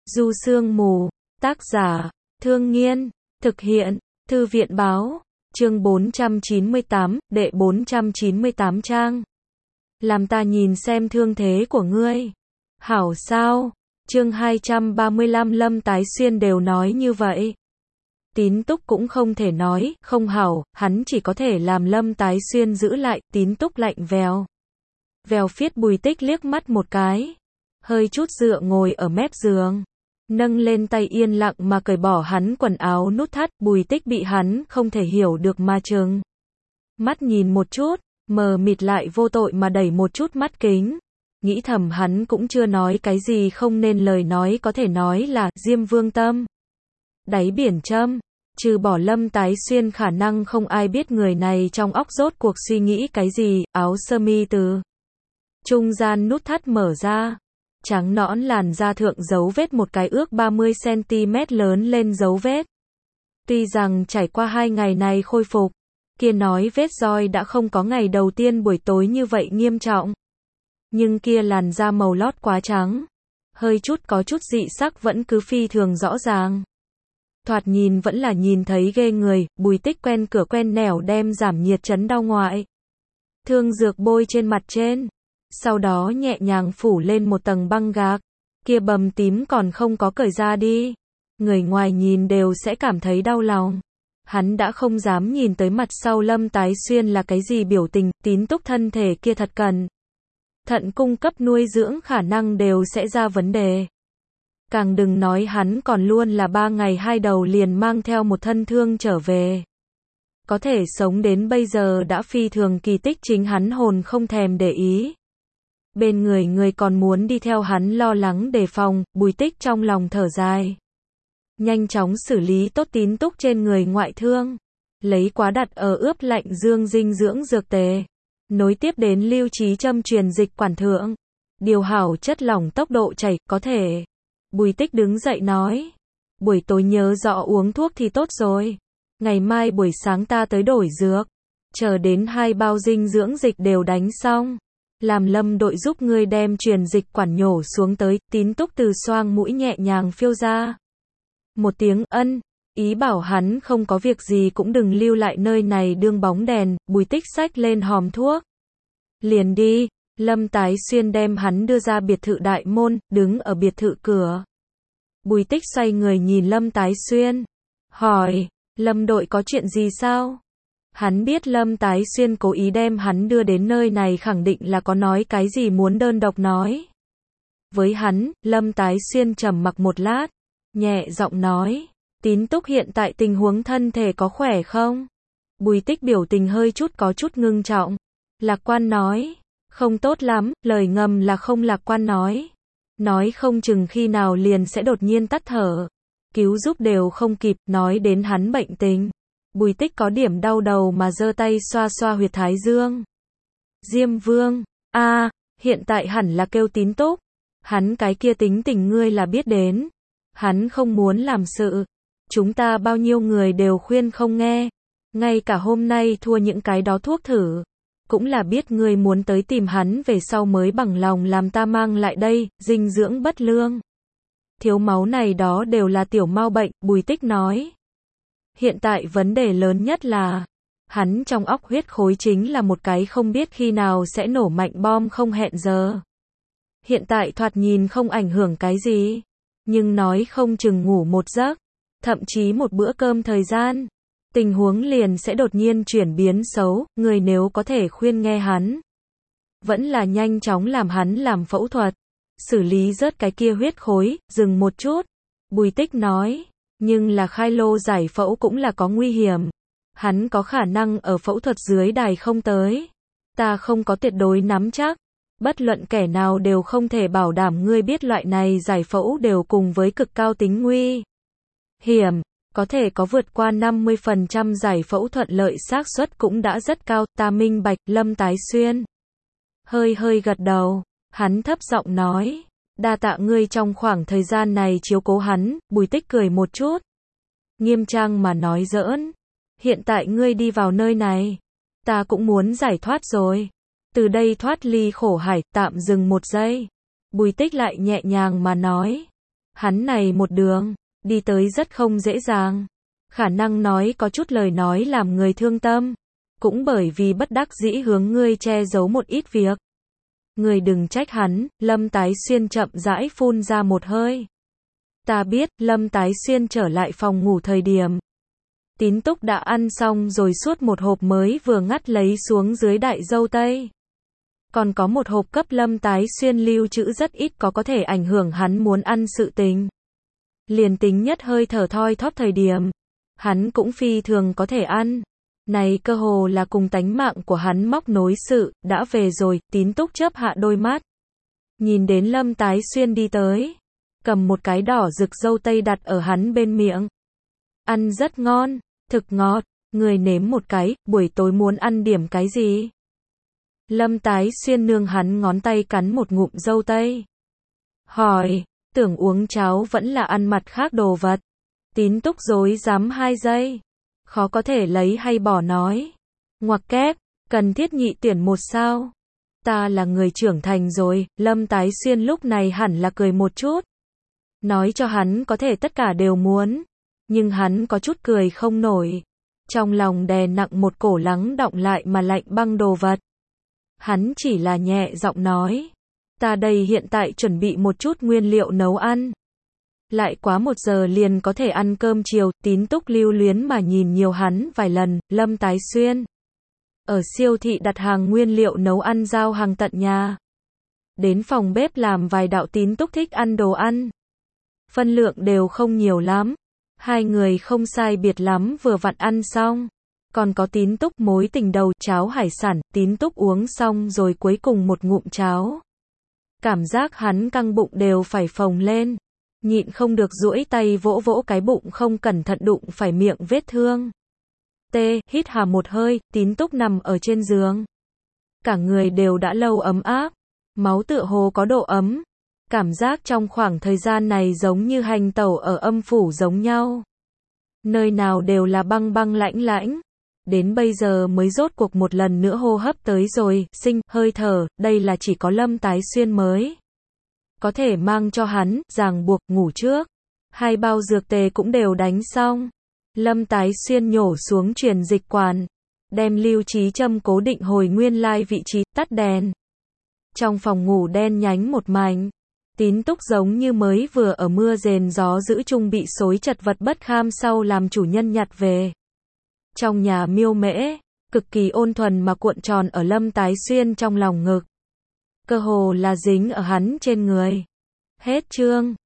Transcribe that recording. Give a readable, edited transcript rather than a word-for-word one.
Du Sương Mù, tác giả, Thương Nghiên, thực hiện, Thư viện báo, chương 498, đệ 498 trang. Làm ta nhìn xem thương thế của ngươi. Hảo sao? Chương 235 Lâm Tái Xuyên đều nói như vậy. Tín Túc cũng không thể nói, không hảo, hắn chỉ có thể làm Lâm Tái Xuyên giữ lại, Tín Túc lạnh vèo. Vèo phiết Bùi Tích liếc mắt một cái. Hơi chút dựa ngồi ở mép giường. Nâng lên tay yên lặng mà cởi bỏ hắn quần áo nút thắt, Bùi Tích bị hắn không thể hiểu được mà trừng. Mắt nhìn một chút, mờ mịt lại vô tội mà đẩy một chút mắt kính. Nghĩ thầm hắn cũng chưa nói cái gì không nên lời nói, có thể nói là Diêm Vương tâm. Đáy biển châm, trừ bỏ Lâm Tái Xuyên khả năng không ai biết người này trong óc rốt cuộc suy nghĩ cái gì. Áo sơ mi từ trung gian nút thắt mở ra. Trắng nõn làn da thượng dấu vết một cái ước 30cm lớn lên dấu vết. Tuy rằng trải qua 2 ngày này khôi phục, kia nói vết roi đã không có ngày đầu tiên buổi tối như vậy nghiêm trọng. Nhưng kia làn da màu lót quá trắng, hơi chút có chút dị sắc vẫn cứ phi thường rõ ràng. Thoạt nhìn vẫn là nhìn thấy ghê người. Bùi Tích quen cửa quen nẻo đem giảm nhiệt trấn đau ngoại thương dược bôi trên mặt trên. Sau đó nhẹ nhàng phủ lên một tầng băng gạc. Kia bầm tím còn không có cởi ra đi. Người ngoài nhìn đều sẽ cảm thấy đau lòng. Hắn đã không dám nhìn tới mặt sau Lâm Tái Xuyên là cái gì biểu tình. Tín Túc thân thể kia thật cẩn thận, cung cấp nuôi dưỡng khả năng đều sẽ ra vấn đề. Càng đừng nói hắn còn luôn là 3 ngày 2 đầu liền mang theo một thân thương trở về. Có thể sống đến bây giờ đã phi thường kỳ tích, chính hắn hồn không thèm để ý. Bên người còn muốn đi theo hắn lo lắng đề phòng. Bùi Tích trong lòng thở dài. Nhanh chóng xử lý tốt Tín Túc trên người ngoại thương. Lấy quá đặt ở ướp lạnh dương dinh dưỡng dược tề. Nối tiếp đến lưu trí châm truyền dịch quản thượng. Điều hảo chất lỏng tốc độ chảy, có thể. Bùi Tích đứng dậy nói. Buổi tối nhớ rõ uống thuốc thì tốt rồi. Ngày mai buổi sáng ta tới đổi dược. Chờ đến 2 bao dinh dưỡng dịch đều đánh xong. Làm Lâm đội giúp ngươi đem truyền dịch quản nhổ xuống tới. Tín Túc từ xoang mũi nhẹ nhàng phiêu ra một tiếng ân, ý bảo hắn không có việc gì cũng đừng lưu lại nơi này đương bóng đèn. Bùi Tích xách lên hòm thuốc. Liền đi. Lâm Tái Xuyên đem hắn đưa ra biệt thự đại môn, đứng ở biệt thự cửa. Bùi Tích xoay người nhìn Lâm Tái Xuyên. Hỏi, Lâm đội có chuyện gì sao? Hắn biết Lâm Tái Xuyên cố ý đem hắn đưa đến nơi này khẳng định là có nói cái gì muốn đơn độc nói. Với hắn, Lâm Tái Xuyên trầm mặc một lát, nhẹ giọng nói, Tín Túc hiện tại tình huống thân thể có khỏe không? Bùi Tích biểu tình hơi chút có chút ngưng trọng. Lạc quan nói, không tốt lắm, lời ngầm là không lạc quan nói. Nói không chừng khi nào liền sẽ đột nhiên tắt thở. Cứu giúp đều không kịp, nói đến hắn bệnh tình. Bùi Tích có điểm đau đầu mà giơ tay xoa xoa huyệt thái dương. Diêm Vương, hiện tại hẳn là kêu Tín Túc. Hắn cái kia tính tình ngươi là biết đến. Hắn không muốn làm sự. Chúng ta bao nhiêu người đều khuyên không nghe. Ngay cả hôm nay thua những cái đó thuốc thử. Cũng là biết ngươi muốn tới tìm hắn về sau mới bằng lòng làm ta mang lại đây. Dinh dưỡng bất lương, thiếu máu này đó đều là tiểu mau bệnh. Bùi Tích nói. Hiện tại vấn đề lớn nhất là hắn trong óc huyết khối chính là một cái không biết khi nào sẽ nổ mạnh bom không hẹn giờ. Hiện tại thoạt nhìn không ảnh hưởng cái gì, nhưng nói không chừng ngủ một giấc, thậm chí một bữa cơm thời gian, tình huống liền sẽ đột nhiên chuyển biến xấu. Người nếu có thể khuyên nghe hắn, vẫn là nhanh chóng làm hắn làm phẫu thuật, xử lý rớt cái kia huyết khối. Dừng một chút, Bùi Tích nói. Nhưng là khai lô giải phẫu cũng là có nguy hiểm. Hắn có khả năng ở phẫu thuật dưới đài không tới. Ta không có tuyệt đối nắm chắc. Bất luận kẻ nào đều không thể bảo đảm. Ngươi biết loại này giải phẫu đều cùng với cực cao tính nguy hiểm. Có thể có vượt qua 50% giải phẫu thuận lợi xác suất cũng đã rất cao. Ta minh bạch. Lâm Tái Xuyên hơi gật đầu. Hắn thấp giọng nói. Đa tạ ngươi trong khoảng thời gian này chiếu cố hắn. Bùi Tích cười một chút, nghiêm trang mà nói giỡn. Hiện tại ngươi đi vào nơi này, ta cũng muốn giải thoát rồi. Từ đây thoát ly khổ hải. Tạm dừng một giây. Bùi Tích lại nhẹ nhàng mà nói. Hắn này một đường, đi tới rất không dễ dàng. Khả năng nói có chút lời nói làm người thương tâm. Cũng bởi vì bất đắc dĩ hướng ngươi che giấu một ít việc. Ngươi đừng trách hắn, Lâm Tái Xuyên chậm rãi phun ra một hơi. Ta biết, Lâm Tái Xuyên trở lại phòng ngủ thời điểm. Tín Túc đã ăn xong rồi suốt một hộp mới vừa ngắt lấy xuống dưới đại dâu tây. Còn có một hộp cấp Lâm Tái Xuyên lưu trữ rất ít có thể ảnh hưởng hắn muốn ăn sự tình. Liền tính nhất hơi thở thoi thóp thời điểm. Hắn cũng phi thường có thể ăn. Này cơ hồ là cùng tánh mạng của hắn móc nối sự, đã về rồi, Tín Túc chớp hạ đôi mắt. Nhìn đến Lâm Tái Xuyên đi tới. Cầm một cái đỏ rực dâu tây đặt ở hắn bên miệng. Ăn rất ngon, thực ngọt, người nếm một cái, buổi tối muốn ăn điểm cái gì? Lâm Tái Xuyên nương hắn ngón tay cắn một ngụm dâu tây. Hỏi, tưởng uống cháo vẫn là ăn mặt khác đồ vật. Tín Túc rối rắm 2 giây. Khó có thể lấy hay bỏ nói. Ngoặc kép, cần thiết nhị tuyển một sao? Ta là người trưởng thành rồi, Lâm Tái Xuyên lúc này hẳn là cười một chút. Nói cho hắn có thể tất cả đều muốn. Nhưng hắn có chút cười không nổi. Trong lòng đè nặng một cổ lắng đọng lại mà lạnh băng đồ vật. Hắn chỉ là nhẹ giọng nói. Ta đây hiện tại chuẩn bị một chút nguyên liệu nấu ăn. Lại quá 1 giờ liền có thể ăn cơm chiều. Tín Túc lưu luyến mà nhìn nhiều hắn vài lần. Lâm Tái Xuyên ở siêu thị đặt hàng nguyên liệu nấu ăn giao hàng tận nhà. Đến phòng bếp làm vài đạo. Tín Túc thích ăn đồ ăn. Phân lượng đều không nhiều lắm. 2 người không sai biệt lắm vừa vặn ăn xong. Còn có Tín Túc mối tình đầu cháo hải sản. Tín Túc uống xong rồi cuối cùng một ngụm cháo. Cảm giác hắn căng bụng đều phải phồng lên. Nhịn không được duỗi tay vỗ vỗ cái bụng không cẩn thận đụng phải miệng vết thương. Hít hà một hơi. Tín Túc nằm ở trên giường. Cả người đều đã lâu ấm áp. Máu tựa hồ có độ ấm. Cảm giác trong khoảng thời gian này giống như hành tẩu ở âm phủ giống nhau. Nơi nào đều là băng băng lãnh lãnh. Đến bây giờ mới rốt cuộc một lần nữa hô hấp tới rồi, hơi thở, đây là chỉ có Lâm Tái Xuyên mới. Có thể mang cho hắn, ràng buộc, ngủ trước. 2 bao dược tề cũng đều đánh xong. Lâm Tái Xuyên nhổ xuống truyền dịch quản. Đem lưu trí châm cố định hồi nguyên lai vị trí, tắt đèn. Trong phòng ngủ đen nhánh một mảnh. Tín Túc giống như mới vừa ở mưa rền gió dữ chung bị xối chật vật bất kham sau làm chủ nhân nhặt về. Trong nhà miêu mễ, cực kỳ ôn thuần mà cuộn tròn ở Lâm Tái Xuyên trong lòng ngực. Cơ hồ là dính ở hắn trên người. Hết chương.